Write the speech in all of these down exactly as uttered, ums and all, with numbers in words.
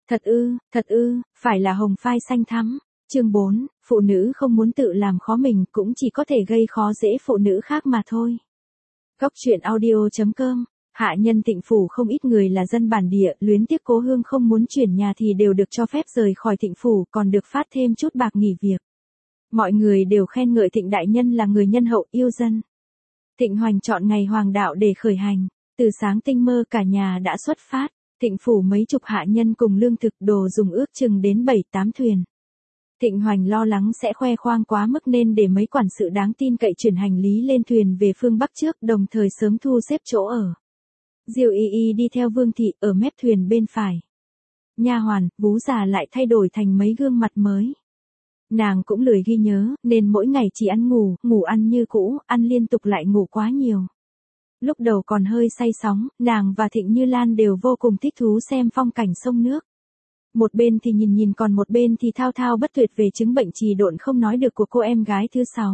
Thật ư, thật ư, phải là hồng phai xanh thắm. Chương bốn, phụ nữ không muốn tự làm khó mình cũng chỉ có thể gây khó dễ phụ nữ khác mà thôi. Góc truyện audio chấm com. Hạ nhân Tịnh phủ không ít người là dân bản địa, luyến tiếc cố hương không muốn chuyển nhà thì đều được cho phép rời khỏi Tịnh phủ, còn được phát thêm chút bạc nghỉ việc. Mọi người đều khen ngợi Tịnh đại nhân là người nhân hậu yêu dân. Tịnh Hoành chọn ngày hoàng đạo để khởi hành, từ sáng tinh mơ cả nhà đã xuất phát. Tịnh phủ mấy chục hạ nhân cùng lương thực đồ dùng ước chừng đến bảy tám thuyền. Tịnh Hoành lo lắng sẽ khoe khoang quá mức nên để mấy quản sự đáng tin cậy chuyển hành lý lên thuyền về phương Bắc trước, đồng thời sớm thu xếp chỗ ở. Diêu Y Y đi theo Vương thị ở mép thuyền bên phải. Nha hoàn, vú già lại thay đổi thành mấy gương mặt mới. Nàng cũng lười ghi nhớ, nên mỗi ngày chỉ ăn ngủ, ngủ ăn như cũ, ăn liên tục lại ngủ quá nhiều. Lúc đầu còn hơi say sóng, nàng và Thịnh Như Lan đều vô cùng thích thú xem phong cảnh sông nước. Một bên thì nhìn nhìn còn một bên thì thao thao bất tuyệt về chứng bệnh trì độn không nói được của cô em gái thứ sáu.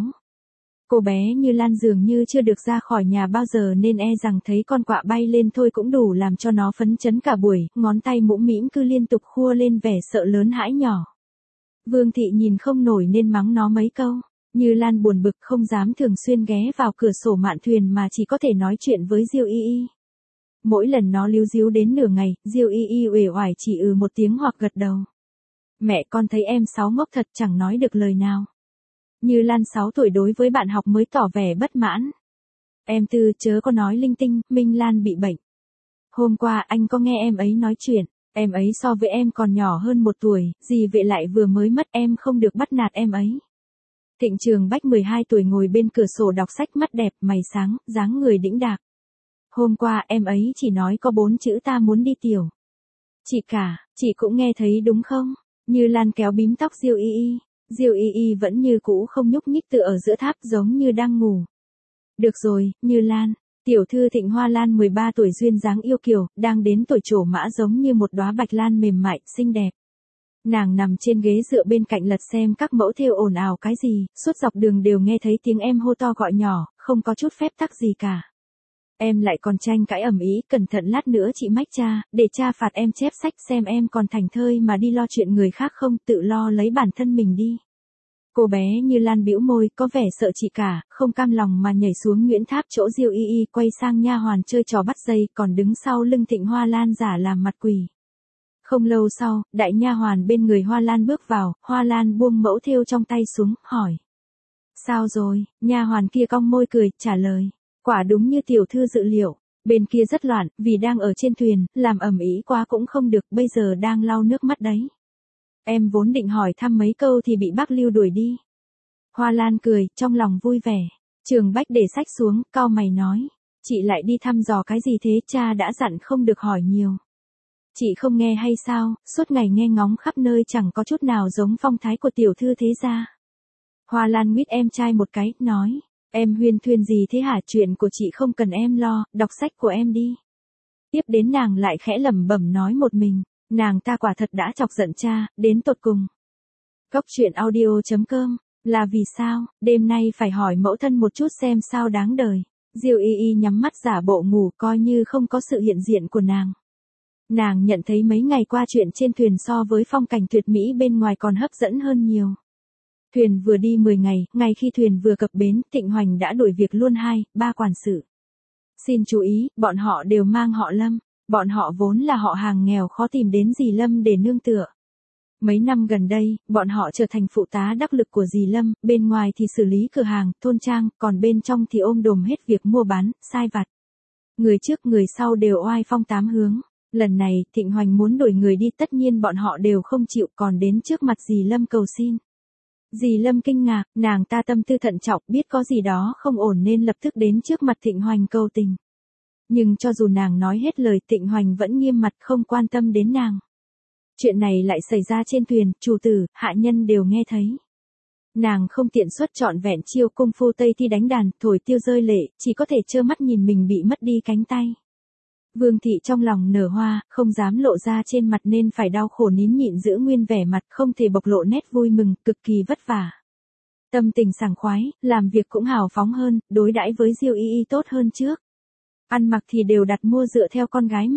Cô bé Như Lan dường như chưa được ra khỏi nhà bao giờ nên e rằng thấy con quạ bay lên thôi cũng đủ làm cho nó phấn chấn cả buổi, ngón tay mũm mĩm cứ liên tục khua lên vẻ sợ lớn hãi nhỏ. Vương thị nhìn không nổi nên mắng nó mấy câu. Như Lan buồn bực không dám thường xuyên ghé vào cửa sổ mạn thuyền mà chỉ có thể nói chuyện với Diêu Y Y. Mỗi lần nó líu díu đến nửa ngày, Diêu Y Y uể oải chỉ ừ một tiếng hoặc gật đầu. Mẹ con thấy em sáu ngốc thật chẳng nói được lời nào. Như Lan sáu tuổi đối với bạn học mới tỏ vẻ bất mãn. Em Tư chớ có nói linh tinh, Minh Lan bị bệnh. Hôm qua anh có nghe em ấy nói chuyện, em ấy so với em còn nhỏ hơn một tuổi, dì Vệ lại vừa mới mất em không được bắt nạt em ấy. Thịnh Trường Bách mười hai tuổi ngồi bên cửa sổ đọc sách mắt đẹp, mày sáng, dáng người đĩnh đạc. Hôm qua em ấy chỉ nói có bốn chữ ta muốn đi tiểu. Chị cả, chị cũng nghe thấy đúng không? Như Lan kéo bím tóc Diêu Y Y. Diêu Y Y vẫn như cũ không nhúc nhích tựa ở giữa tháp giống như đang ngủ. Được rồi, Như Lan. Tiểu thư Thịnh Hoa Lan mười ba tuổi duyên dáng yêu kiều, đang đến tuổi trổ mã giống như một đóa bạch lan mềm mại, xinh đẹp. Nàng nằm trên ghế dựa bên cạnh lật xem các mẫu thêu ồn ào cái gì, suốt dọc đường đều nghe thấy tiếng em hô to gọi nhỏ, không có chút phép tắc gì cả. Em lại còn tranh cãi ầm ĩ, cẩn thận lát nữa chị mách cha, để cha phạt em chép sách xem em còn thành thơi mà đi lo chuyện người khác không, tự lo lấy bản thân mình đi. Cô bé Như Lan bĩu môi, có vẻ sợ chị cả, không cam lòng mà nhảy xuống Nguyễn Tháp chỗ Diêu Y Y, quay sang nha hoàn chơi trò bắt dây, còn đứng sau lưng Thịnh Hoa Lan giả làm mặt quỷ. Không lâu sau, đại nha hoàn bên người Hoa Lan bước vào, Hoa Lan buông mẫu thêu trong tay xuống, hỏi. Sao rồi, nha hoàn kia cong môi cười, trả lời. Quả đúng như tiểu thư dự liệu, bên kia rất loạn, vì đang ở trên thuyền, làm ầm ĩ quá cũng không được, bây giờ đang lau nước mắt đấy. Em vốn định hỏi thăm mấy câu thì bị bác Lưu đuổi đi. Hoa Lan cười, trong lòng vui vẻ. Trường Bách để sách xuống, cau mày nói. Chị lại đi thăm dò cái gì thế, cha đã dặn không được hỏi nhiều. Chị không nghe hay sao, suốt ngày nghe ngóng khắp nơi chẳng có chút nào giống phong thái của tiểu thư thế gia. Hoa Lan nguyết em trai một cái, nói. Em huyên thuyên gì thế hả, chuyện của chị không cần em lo, đọc sách của em đi. Tiếp đến nàng lại khẽ lẩm bẩm nói một mình, nàng ta quả thật đã chọc giận cha, đến tột cùng. Góc truyện audio chấm com, là vì sao, đêm nay phải hỏi mẫu thân một chút xem sao đáng đời. Diêu Y Y nhắm mắt giả bộ ngủ coi như không có sự hiện diện của nàng. Nàng nhận thấy mấy ngày qua chuyện trên thuyền so với phong cảnh tuyệt mỹ bên ngoài còn hấp dẫn hơn nhiều. Thuyền vừa đi mười ngày, ngay khi thuyền vừa cập bến, Thịnh Hoành đã đuổi việc luôn hai, ba quản sự. Xin chú ý, bọn họ đều mang họ Lâm, bọn họ vốn là họ hàng nghèo khó tìm đến dì Lâm để nương tựa. Mấy năm gần đây, bọn họ trở thành phụ tá đắc lực của dì Lâm, bên ngoài thì xử lý cửa hàng, thôn trang, còn bên trong thì ôm đồm hết việc mua bán, sai vặt. Người trước người sau đều oai phong tám hướng. Lần này, Thịnh Hoành muốn đuổi người đi, tất nhiên bọn họ đều không chịu, còn đến trước mặt dì Lâm cầu xin. Dì Lâm kinh ngạc, nàng ta tâm tư thận trọng, biết có gì đó không ổn nên lập tức đến trước mặt Thịnh Hoành cầu tình. Nhưng cho dù nàng nói hết lời, Thịnh Hoành vẫn nghiêm mặt không quan tâm đến nàng. Chuyện này lại xảy ra trên thuyền, chủ tử, hạ nhân đều nghe thấy. Nàng không tiện xuất trọn vẹn chiêu công phu Tây Thi đánh đàn, thổi tiêu rơi lệ, chỉ có thể trơ mắt nhìn mình bị mất đi cánh tay. Vương thị trong lòng nở hoa, không dám lộ ra trên mặt nên phải đau khổ nín nhịn giữ nguyên vẻ mặt, không thể bộc lộ nét vui mừng, cực kỳ vất vả. Tâm tình sảng khoái, làm việc cũng hào phóng hơn, đối đãi với Diêu Y Y tốt hơn trước. Ăn mặc thì đều đặt mua dựa theo con gái mình.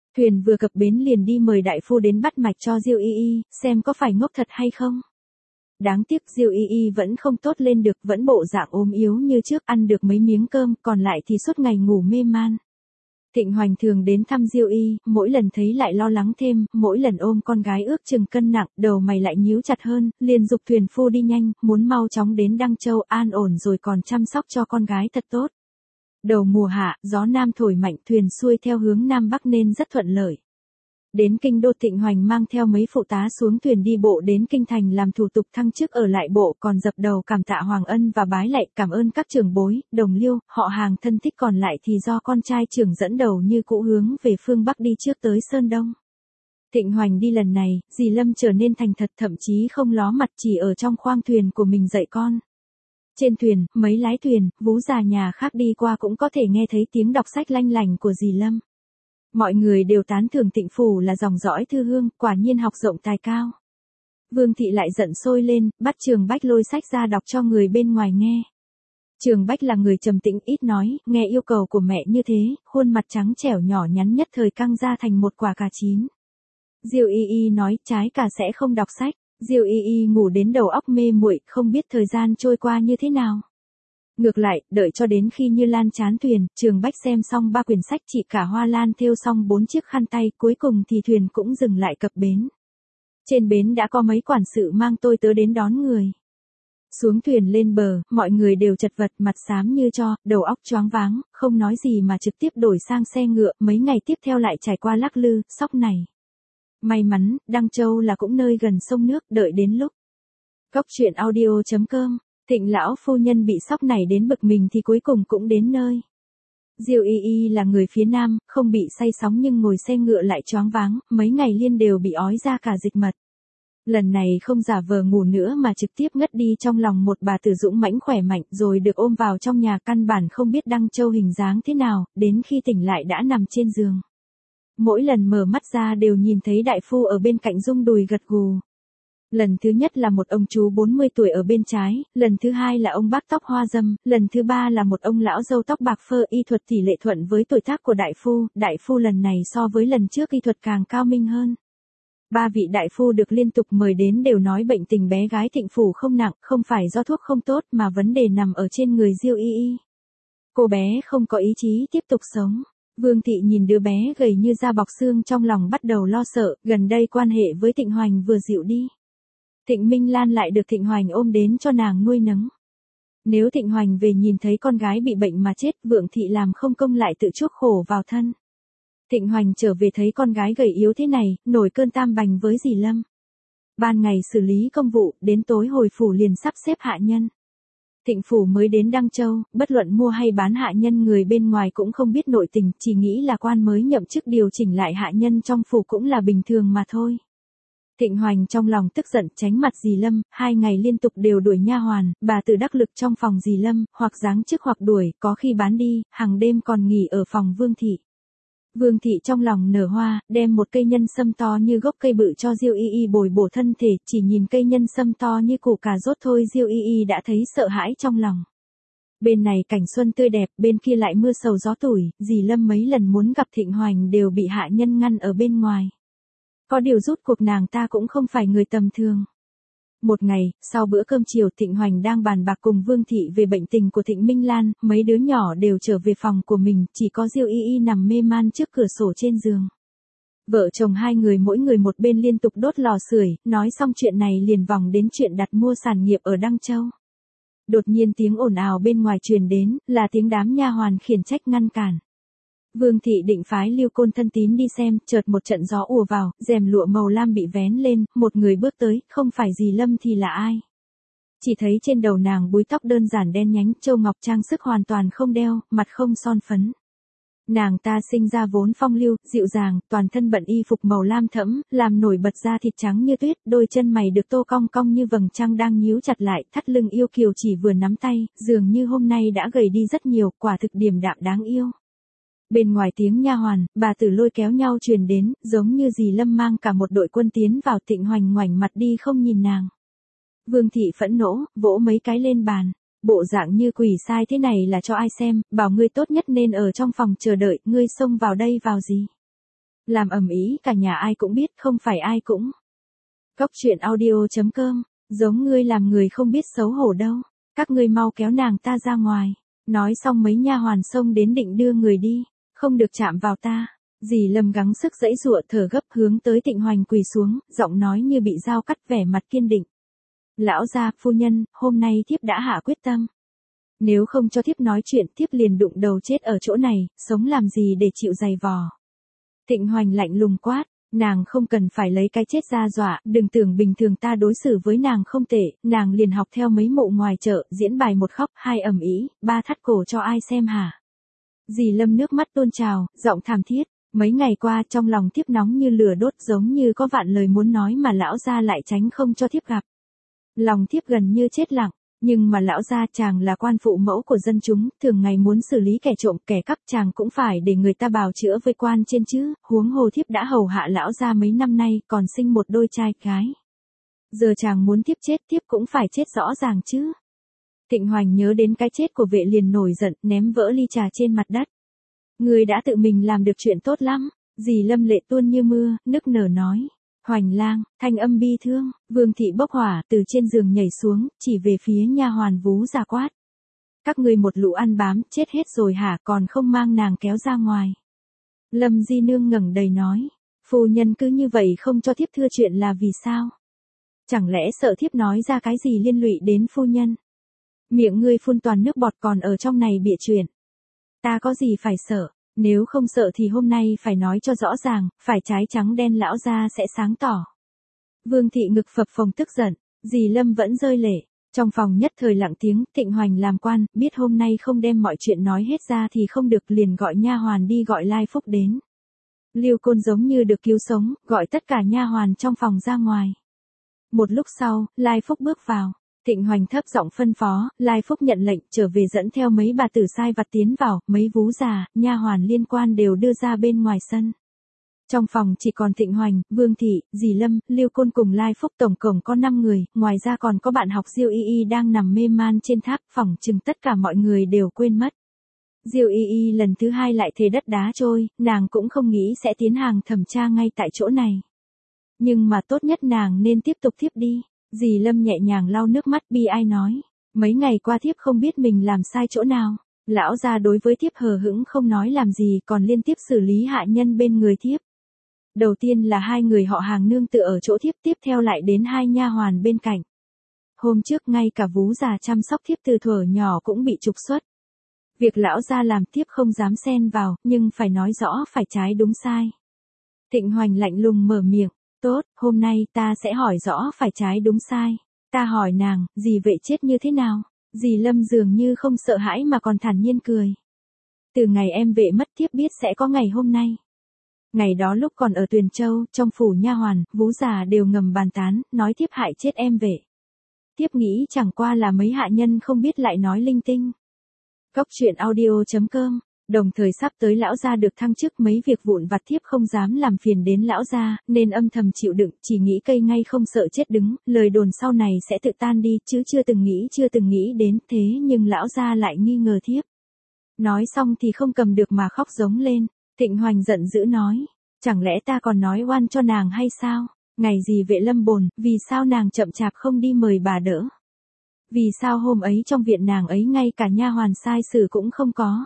Thuyền vừa cập bến liền đi mời đại phu đến bắt mạch cho Diêu Y Y, xem có phải ngốc thật hay không. Đáng tiếc Diêu Y Y vẫn không tốt lên được, vẫn bộ dạng ốm yếu như trước, ăn được mấy miếng cơm, còn lại thì suốt ngày ngủ mê man. Thịnh Hoành thường đến thăm Diêu Y, mỗi lần thấy lại lo lắng thêm, mỗi lần ôm con gái ước chừng cân nặng, đầu mày lại nhíu chặt hơn, liền dục thuyền phu đi nhanh, muốn mau chóng đến Đăng Châu an ổn rồi còn chăm sóc cho con gái thật tốt. Đầu mùa hạ, gió nam thổi mạnh, thuyền xuôi theo hướng nam bắc nên rất thuận lợi. Đến kinh đô, Thịnh Hoành mang theo mấy phụ tá xuống thuyền đi bộ đến kinh thành làm thủ tục thăng chức ở lại bộ, còn dập đầu cảm tạ Hoàng Ân và bái lạy cảm ơn các trưởng bối, đồng liêu, họ hàng thân thích, còn lại thì do con trai trưởng dẫn đầu như cũ hướng về phương Bắc đi trước tới Sơn Đông. Thịnh Hoành đi lần này, dì Lâm trở nên thành thật, thậm chí không ló mặt, chỉ ở trong khoang thuyền của mình dạy con. Trên thuyền, mấy lái thuyền, vú già nhà khác đi qua cũng có thể nghe thấy tiếng đọc sách lanh lành của dì Lâm. Mọi người đều tán thưởng Thịnh phủ là dòng dõi thư hương, quả nhiên học rộng tài cao. Vương thị lại giận sôi lên, bắt Trường Bách lôi sách ra đọc cho người bên ngoài nghe. Trường Bách là người trầm tĩnh ít nói, nghe yêu cầu của mẹ như thế, khuôn mặt trắng trẻo nhỏ nhắn nhất thời căng ra thành một quả cà chín. Diêu Y Y nói trái cà sẽ không đọc sách. Diêu Y Y ngủ đến đầu óc mê muội, không biết thời gian trôi qua như thế nào. Ngược lại, đợi cho đến khi Như Lan chán thuyền, Trường Bách xem xong ba quyển sách, chỉ cả hoa lan thêu xong bốn chiếc khăn tay, cuối cùng thì thuyền cũng dừng lại cập bến. Trên bến đã có mấy quản sự mang tôi tớ đến đón người. Xuống thuyền lên bờ, mọi người đều chật vật, mặt xám như tro, đầu óc choáng váng, không nói gì mà trực tiếp đổi sang xe ngựa, mấy ngày tiếp theo lại trải qua Lắc Lư, Sóc này. May mắn, Đăng Châu là cũng nơi gần sông nước, đợi đến lúc. Góc truyện audio chấm com, Thịnh lão phu nhân bị Sóc này đến bực mình thì cuối cùng cũng đến nơi. Diêu Y Y là người phía Nam, không bị say sóng nhưng ngồi xe ngựa lại choáng váng, mấy ngày liên đều bị ói ra cả dịch mật. Lần này không giả vờ ngủ nữa mà trực tiếp ngất đi trong lòng một bà tử dũng mãnh khỏe mạnh, rồi được ôm vào trong nhà, căn bản không biết Đăng Châu hình dáng thế nào, đến khi tỉnh lại đã nằm trên giường. Mỗi lần mở mắt ra đều nhìn thấy đại phu ở bên cạnh rung đùi gật gù. Lần thứ nhất là một ông chú bốn mươi tuổi ở bên trái, lần thứ hai là ông bác tóc hoa dâm, lần thứ ba là một ông lão râu tóc bạc phơ, y thuật tỷ lệ thuận với tuổi tác của đại phu, đại phu lần này so với lần trước y thuật càng cao minh hơn. Ba vị đại phu được liên tục mời đến đều nói bệnh tình bé gái Thịnh phủ không nặng, không phải do thuốc không tốt mà vấn đề nằm ở trên người Diêu Y Y. Cô bé không có ý chí tiếp tục sống. Vương thị nhìn đứa bé gầy như da bọc xương trong lòng bắt đầu lo sợ, gần đây quan hệ với Thịnh Hoành vừa dịu đi. Thịnh Minh Lan lại được Thịnh Hoành ôm đến cho nàng nuôi nấng. Nếu Thịnh Hoành về nhìn thấy con gái bị bệnh mà chết, Vượng thị làm không công lại tự chuốc khổ vào thân. Thịnh Hoành trở về thấy con gái gầy yếu thế này, nổi cơn tam bành với dì Lâm. Ban ngày xử lý công vụ, đến tối hồi phủ liền sắp xếp hạ nhân. Thịnh phủ mới đến Đăng Châu, bất luận mua hay bán hạ nhân, người bên ngoài cũng không biết nội tình, chỉ nghĩ là quan mới nhậm chức điều chỉnh lại hạ nhân trong phủ cũng là bình thường mà thôi. Thịnh Hoành trong lòng tức giận tránh mặt dì Lâm, hai ngày liên tục đều đuổi nha hoàn, bà tự đắc lực trong phòng dì Lâm, hoặc giáng chức hoặc đuổi, có khi bán đi, hàng đêm còn nghỉ ở phòng Vương thị. Vương thị trong lòng nở hoa, đem một cây nhân sâm to như gốc cây bự cho Diêu Y Y bồi bổ thân thể, chỉ nhìn cây nhân sâm to như củ cà rốt thôi Diêu Y Y đã thấy sợ hãi trong lòng. Bên này cảnh xuân tươi đẹp, bên kia lại mưa sầu gió tủi, dì Lâm mấy lần muốn gặp Thịnh Hoành đều bị hạ nhân ngăn ở bên ngoài. Có điều rút cuộc nàng ta cũng không phải người tầm thường. Một ngày, sau bữa cơm chiều, Thịnh Hoành đang bàn bạc cùng Vương thị về bệnh tình của Thịnh Minh Lan, mấy đứa nhỏ đều trở về phòng của mình, chỉ có Diêu Y Y nằm mê man trước cửa sổ trên giường. Vợ chồng hai người mỗi người một bên liên tục đốt lò sưởi, nói xong chuyện này liền vòng đến chuyện đặt mua sản nghiệp ở Đăng Châu. Đột nhiên tiếng ồn ào bên ngoài truyền đến, là tiếng đám nha hoàn khiển trách ngăn cản. Vương thị định phái Lưu Côn thân tín đi xem, chợt một trận gió ùa vào, rèm lụa màu lam bị vén lên, một người bước tới, không phải dì Lâm thì là ai. Chỉ thấy trên đầu nàng búi tóc đơn giản đen nhánh, châu ngọc trang sức hoàn toàn không đeo, mặt không son phấn. Nàng ta sinh ra vốn phong lưu, dịu dàng, toàn thân bận y phục màu lam thẫm, làm nổi bật da thịt trắng như tuyết, đôi chân mày được tô cong cong như vầng trăng đang nhíu chặt lại, thắt lưng yêu kiều chỉ vừa nắm tay, dường như hôm nay đã gầy đi rất nhiều, quả thực điềm đạm đáng yêu. Bên ngoài tiếng nha hoàn, bà tử lôi kéo nhau truyền đến, giống như dì Lâm mang cả một đội quân tiến vào. Thịnh Hoành ngoảnh mặt đi không nhìn nàng. Vương thị phẫn nộ, vỗ mấy cái lên bàn. Bộ dạng như quỷ sai thế này là cho ai xem, bảo ngươi tốt nhất nên ở trong phòng chờ đợi, ngươi xông vào đây vào gì. Làm ầm ĩ cả nhà ai cũng biết, không phải ai cũng. Cốc truyện audio chấm com, giống ngươi làm người không biết xấu hổ đâu. Các ngươi mau kéo nàng ta ra ngoài. Nói xong mấy nha hoàn xông đến định đưa người đi. Không được chạm vào ta. Dì Lâm gắng sức giãy giụa thở gấp hướng tới Tịnh Hoành quỳ xuống, giọng nói như bị dao cắt, vẻ mặt kiên định. Lão gia, phu nhân, hôm nay thiếp đã hạ quyết tâm. Nếu không cho thiếp nói chuyện, thiếp liền đụng đầu chết ở chỗ này, sống làm gì để chịu dày vò. Tịnh Hoành lạnh lùng quát, nàng không cần phải lấy cái chết ra dọa, đừng tưởng bình thường ta đối xử với nàng không tệ, nàng liền học theo mấy mụ ngoài chợ, diễn bài một khóc, hai ầm ĩ, ba thắt cổ cho ai xem hả. Dì Lâm nước mắt tuôn trào, giọng thảm thiết. Mấy ngày qua trong lòng thiếp nóng như lửa đốt, giống như có vạn lời muốn nói mà lão gia lại tránh không cho thiếp gặp. Lòng thiếp gần như chết lặng, nhưng mà lão gia chàng là quan phụ mẫu của dân chúng, thường ngày muốn xử lý kẻ trộm kẻ cắp chàng cũng phải để người ta bào chữa với quan trên chứ, huống hồ thiếp đã hầu hạ lão gia mấy năm nay, còn sinh một đôi trai gái. Giờ chàng muốn thiếp chết, thiếp cũng phải chết rõ ràng chứ. Tịnh Hoành nhớ đến cái chết của vệ liền nổi giận, ném vỡ ly trà trên mặt đất. Người đã tự mình làm được chuyện tốt lắm. Dì Lâm lệ tuôn như mưa, nức nở nói. Hoành lang, thanh âm bi thương. Vương thị bốc hỏa, từ trên giường nhảy xuống, chỉ về phía nha hoàn Vú Già quát. Các ngươi một lũ ăn bám, chết hết rồi hả, còn không mang nàng kéo ra ngoài. Lâm di nương ngẩng đầy nói. Phu nhân cứ như vậy không cho thiếp thưa chuyện là vì sao? Chẳng lẽ sợ thiếp nói ra cái gì liên lụy đến phu nhân? Miệng ngươi phun toàn nước bọt, còn ở trong này bịa chuyện. Ta có gì phải sợ, nếu không sợ thì hôm nay phải nói cho rõ ràng, phải trái trắng đen lão gia sẽ sáng tỏ. Vương thị ngực phập phồng tức giận, dì Lâm vẫn rơi lệ, trong phòng nhất thời lặng tiếng. Tịnh Hoành làm quan, biết hôm nay không đem mọi chuyện nói hết ra thì không được, liền gọi nha hoàn đi gọi Lai Phúc đến. Liêu Côn giống như được cứu sống, gọi tất cả nha hoàn trong phòng ra ngoài. Một lúc sau, Lai Phúc bước vào. Tịnh Hoành thấp giọng phân phó, Lai Phúc nhận lệnh, trở về dẫn theo mấy bà tử sai vặt tiến vào, mấy vú già, nha hoàn liên quan đều đưa ra bên ngoài sân. Trong phòng chỉ còn Tịnh Hoành, Vương thị, dì Lâm, Liêu Côn cùng Lai Phúc, tổng cộng có năm người, ngoài ra còn có bạn học Diêu Y Y đang nằm mê man trên tháp, phòng chừng tất cả mọi người đều quên mất. Diêu Y Y lần thứ hai lại thế đất đá trôi, nàng cũng không nghĩ sẽ tiến hành thẩm tra ngay tại chỗ này. Nhưng mà tốt nhất nàng nên tiếp tục thiếp đi. Dì Lâm nhẹ nhàng lau nước mắt, bi ai nói. Mấy ngày qua thiếp không biết mình làm sai chỗ nào. Lão gia đối với thiếp hờ hững không nói làm gì, còn liên tiếp xử lý hạ nhân bên người thiếp. Đầu tiên là hai người họ Hàng nương tựa ở chỗ thiếp, tiếp theo lại đến hai nha hoàn bên cạnh. Hôm trước ngay cả vú già chăm sóc thiếp từ thuở nhỏ cũng bị trục xuất. Việc lão gia làm thiếp không dám xen vào, nhưng phải nói rõ phải trái đúng sai. Tịnh Hoành lạnh lùng mở miệng. Tốt, hôm nay ta sẽ hỏi rõ phải trái đúng sai. Ta hỏi nàng, dì vệ chết như thế nào? Dì Lâm dường như không sợ hãi mà còn thản nhiên cười. Từ ngày em vệ mất thiếp biết sẽ có ngày hôm nay. Ngày đó lúc còn ở Tuyền Châu, trong phủ nha hoàn, vú già đều ngầm bàn tán, nói thiếp hại chết em vệ. Thiếp nghĩ chẳng qua là mấy hạ nhân không biết lại nói linh tinh. Cốc truyện audio chấm com. Đồng thời sắp tới lão gia được thăng chức, mấy việc vụn vặt thiếp không dám làm phiền đến lão gia, nên âm thầm chịu đựng, chỉ nghĩ cây ngay không sợ chết đứng, lời đồn sau này sẽ tự tan đi, chứ chưa từng nghĩ chưa từng nghĩ đến, thế nhưng lão gia lại nghi ngờ thiếp. Nói xong thì không cầm được mà khóc giống lên. Tịnh Hoành giận dữ nói, chẳng lẽ ta còn nói oan cho nàng hay sao? Ngày gì vệ lâm bồn, vì sao nàng chậm chạp không đi mời bà đỡ? Vì sao hôm ấy trong viện nàng ấy ngay cả nha hoàn sai sử cũng không có?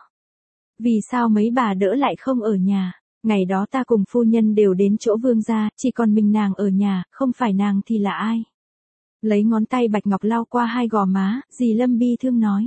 Vì sao mấy bà đỡ lại không ở nhà? Ngày đó ta cùng phu nhân đều đến chỗ vương gia, chỉ còn mình nàng ở nhà, không phải nàng thì là ai? Lấy ngón tay bạch ngọc lau qua hai gò má, dì Lâm bi thương nói.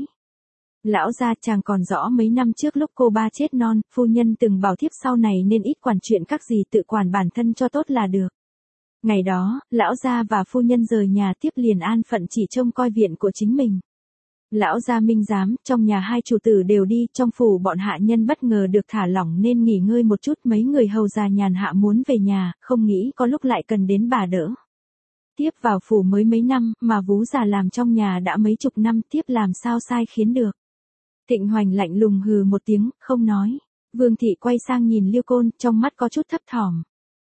Lão gia, chàng còn rõ mấy năm trước lúc cô ba chết non, phu nhân từng bảo thiếp sau này nên ít quản chuyện các gì, tự quản bản thân cho tốt là được. Ngày đó, lão gia và phu nhân rời nhà, tiếp liền an phận chỉ trông coi viện của chính mình. Lão gia minh giám, trong nhà hai chủ tử đều đi, trong phủ bọn hạ nhân bất ngờ được thả lỏng nên nghỉ ngơi một chút, mấy người hầu già nhàn hạ muốn về nhà, không nghĩ có lúc lại cần đến bà đỡ. Tiếp vào phủ mới mấy năm, mà vú già làm trong nhà đã mấy chục năm, tiếp làm sao sai khiến được. Tịnh Hoành lạnh lùng hừ một tiếng, không nói. Vương thị quay sang nhìn Liêu Côn, trong mắt có chút thấp thỏm.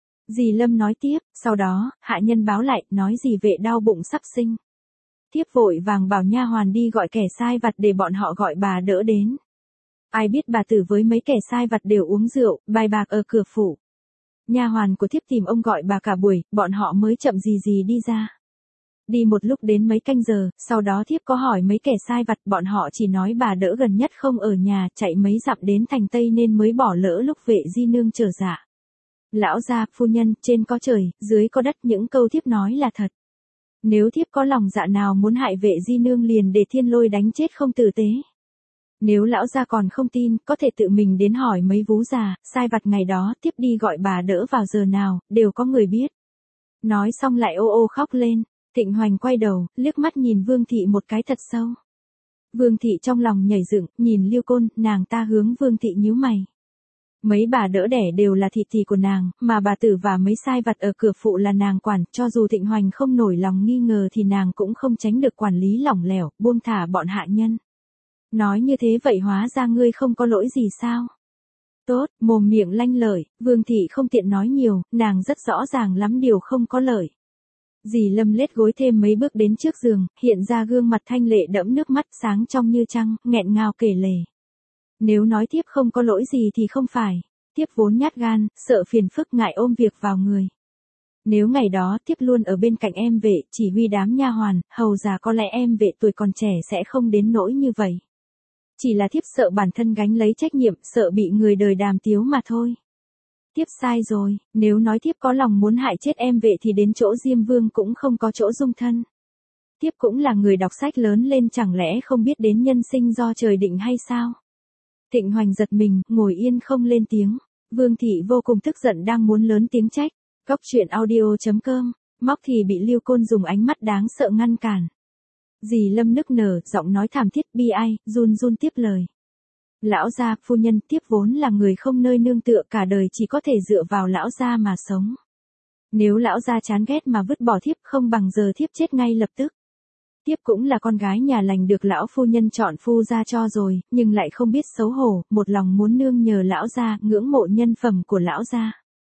Dì Lâm nói tiếp, sau đó, hạ nhân báo lại, nói dì vệ đau bụng sắp sinh. Thiếp vội vàng bảo nha hoàn đi gọi kẻ sai vặt để bọn họ gọi bà đỡ đến. Ai biết bà tử với mấy kẻ sai vặt đều uống rượu, bài bạc ở cửa phủ. Nha hoàn của thiếp tìm ông gọi bà cả buổi, bọn họ mới chậm gì gì đi ra. Đi một lúc đến mấy canh giờ, sau đó thiếp có hỏi mấy kẻ sai vặt, bọn họ chỉ nói bà đỡ gần nhất không ở nhà, chạy mấy dặm đến thành Tây nên mới bỏ lỡ lúc vệ di nương trở dạ. Lão gia, phu nhân, trên có trời, dưới có đất, những câu thiếp nói là thật. Nếu thiếp có lòng dạ nào muốn hại vệ di nương liền để thiên lôi đánh chết không tử tế. Nếu lão gia còn không tin, có thể tự mình đến hỏi mấy vú già, sai vặt ngày đó, thiếp đi gọi bà đỡ vào giờ nào, đều có người biết. Nói xong lại ô ô khóc lên. Thịnh Hoành quay đầu, liếc mắt nhìn Vương Thị một cái thật sâu. Vương Thị trong lòng nhảy dựng, nhìn Liêu Côn, nàng ta hướng Vương Thị nhíu mày. Mấy bà đỡ đẻ đều là thị thị của nàng, mà bà tử và mấy sai vặt ở cửa phụ là nàng quản, cho dù Thịnh Hoành không nổi lòng nghi ngờ thì nàng cũng không tránh được quản lý lỏng lẻo, buông thả bọn hạ nhân. Nói như thế vậy hóa ra ngươi không có lỗi gì sao? Tốt, mồm miệng lanh lợi, Vương Thị không tiện nói nhiều, nàng rất rõ ràng lắm điều không có lợi. Dì Lâm lết gối thêm mấy bước đến trước giường, hiện ra gương mặt thanh lệ đẫm nước mắt sáng trong như trăng, nghẹn ngào kể lể. Nếu nói thiếp không có lỗi gì thì không phải, thiếp vốn nhát gan, sợ phiền phức ngại ôm việc vào người. Nếu ngày đó thiếp luôn ở bên cạnh em vệ, chỉ huy đám nha hoàn, hầu già có lẽ em vệ tuổi còn trẻ sẽ không đến nỗi như vậy. Chỉ là thiếp sợ bản thân gánh lấy trách nhiệm, sợ bị người đời đàm tiếu mà thôi. Thiếp sai rồi, nếu nói thiếp có lòng muốn hại chết em vệ thì đến chỗ Diêm Vương cũng không có chỗ dung thân. Thiếp cũng là người đọc sách lớn lên chẳng lẽ không biết đến nhân sinh do trời định hay sao? Thịnh Hoành giật mình, ngồi yên không lên tiếng. Vương Thị vô cùng tức giận đang muốn lớn tiếng trách. Góc truyện audio chấm com, móc thì bị Liêu Côn dùng ánh mắt đáng sợ ngăn cản. Dì Lâm nức nở, giọng nói thảm thiết bi ai, run run tiếp lời. Lão gia, phu nhân, thiếp vốn là người không nơi nương tựa, cả đời chỉ có thể dựa vào lão gia mà sống. Nếu lão gia chán ghét mà vứt bỏ thiếp không bằng giờ thiếp chết ngay lập tức. Thiếp cũng là con gái nhà lành được lão phu nhân chọn phu gia cho rồi, nhưng lại không biết xấu hổ, một lòng muốn nương nhờ lão gia, ngưỡng mộ nhân phẩm của lão gia.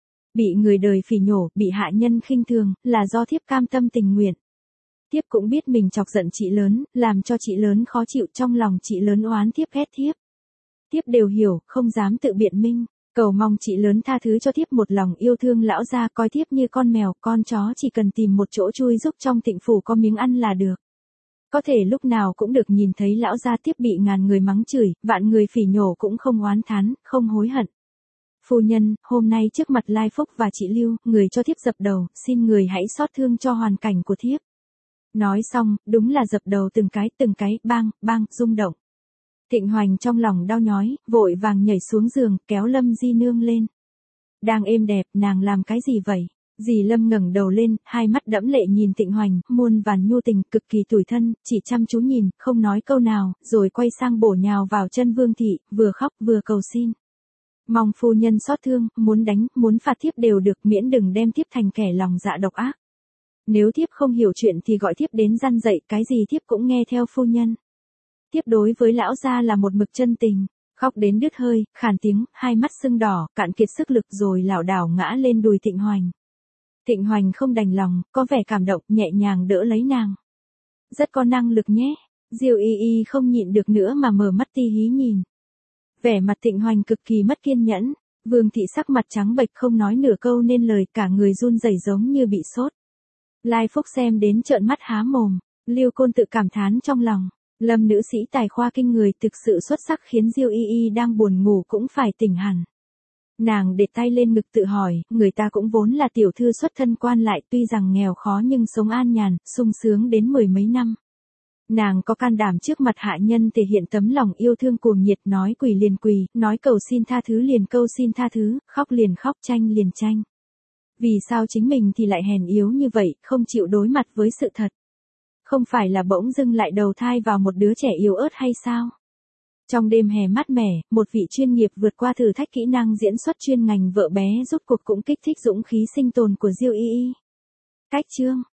Bị người đời phỉ nhổ, bị hạ nhân khinh thường, là do thiếp cam tâm tình nguyện. Thiếp cũng biết mình chọc giận chị lớn, làm cho chị lớn khó chịu, trong lòng chị lớn oán thiếp ghét thiếp. Thiếp đều hiểu, không dám tự biện minh, cầu mong chị lớn tha thứ cho thiếp một lòng yêu thương lão gia, coi thiếp như con mèo, con chó chỉ cần tìm một chỗ chui giúp trong Tịnh phủ có miếng ăn là được. Có thể lúc nào cũng được nhìn thấy lão gia thiếp bị ngàn người mắng chửi, vạn người phỉ nhổ cũng không oán thán, không hối hận. Phu nhân, hôm nay trước mặt Lai Phúc và chị Lưu, người cho thiếp dập đầu, xin người hãy xót thương cho hoàn cảnh của thiếp. Nói xong, đúng là dập đầu từng cái, từng cái, bang, bang, rung động. Thịnh Hoành trong lòng đau nhói, vội vàng nhảy xuống giường, kéo Lâm Di Nương lên. Đang êm đẹp, nàng làm cái gì vậy? Dì Lâm ngẩng đầu lên, hai mắt đẫm lệ nhìn Thịnh Hoành, muôn vàn nhu tình, cực kỳ tủi thân, chỉ chăm chú nhìn, không nói câu nào, rồi quay sang bổ nhào vào chân Vương Thị, vừa khóc vừa cầu xin. Mong phu nhân xót thương, muốn đánh, muốn phạt thiếp đều được, miễn đừng đem thiếp thành kẻ lòng dạ độc ác. Nếu thiếp không hiểu chuyện thì gọi thiếp đến răn dạy, cái gì thiếp cũng nghe theo phu nhân. Thiếp đối với lão gia là một mực chân tình, khóc đến đứt hơi, khàn tiếng, hai mắt sưng đỏ, cạn kiệt sức lực rồi lảo đảo ngã lên đùi Thịnh Hoành. Thịnh Hoành không đành lòng, có vẻ cảm động, nhẹ nhàng đỡ lấy nàng. Rất có năng lực nhé. Diêu Y Y không nhịn được nữa mà mở mắt ti hí nhìn. Vẻ mặt Thịnh Hoành cực kỳ mất kiên nhẫn, Vương Thị sắc mặt trắng bệch không nói nửa câu nên lời, cả người run rẩy giống như bị sốt. Lai Phúc xem đến trợn mắt há mồm, Liêu Côn tự cảm thán trong lòng, Lâm nữ sĩ tài khoa kinh người thực sự xuất sắc khiến Diêu Y Y đang buồn ngủ cũng phải tỉnh hẳn. Nàng để tay lên ngực tự hỏi, người ta cũng vốn là tiểu thư xuất thân quan lại, tuy rằng nghèo khó nhưng sống an nhàn, sung sướng đến mười mấy năm. Nàng có can đảm trước mặt hạ nhân thể hiện tấm lòng yêu thương cuồng nhiệt, nói quỳ liền quỳ, nói cầu xin tha thứ liền cầu xin tha thứ, khóc liền khóc, tranh liền tranh. Vì sao chính mình thì lại hèn yếu như vậy, không chịu đối mặt với sự thật? Không phải là bỗng dưng lại đầu thai vào một đứa trẻ yếu ớt hay sao? Trong đêm hè mát mẻ, một vị chuyên nghiệp vượt qua thử thách kỹ năng diễn xuất chuyên ngành vợ bé rốt cuộc cũng kích thích dũng khí sinh tồn của Diêu Y Y. Cách chương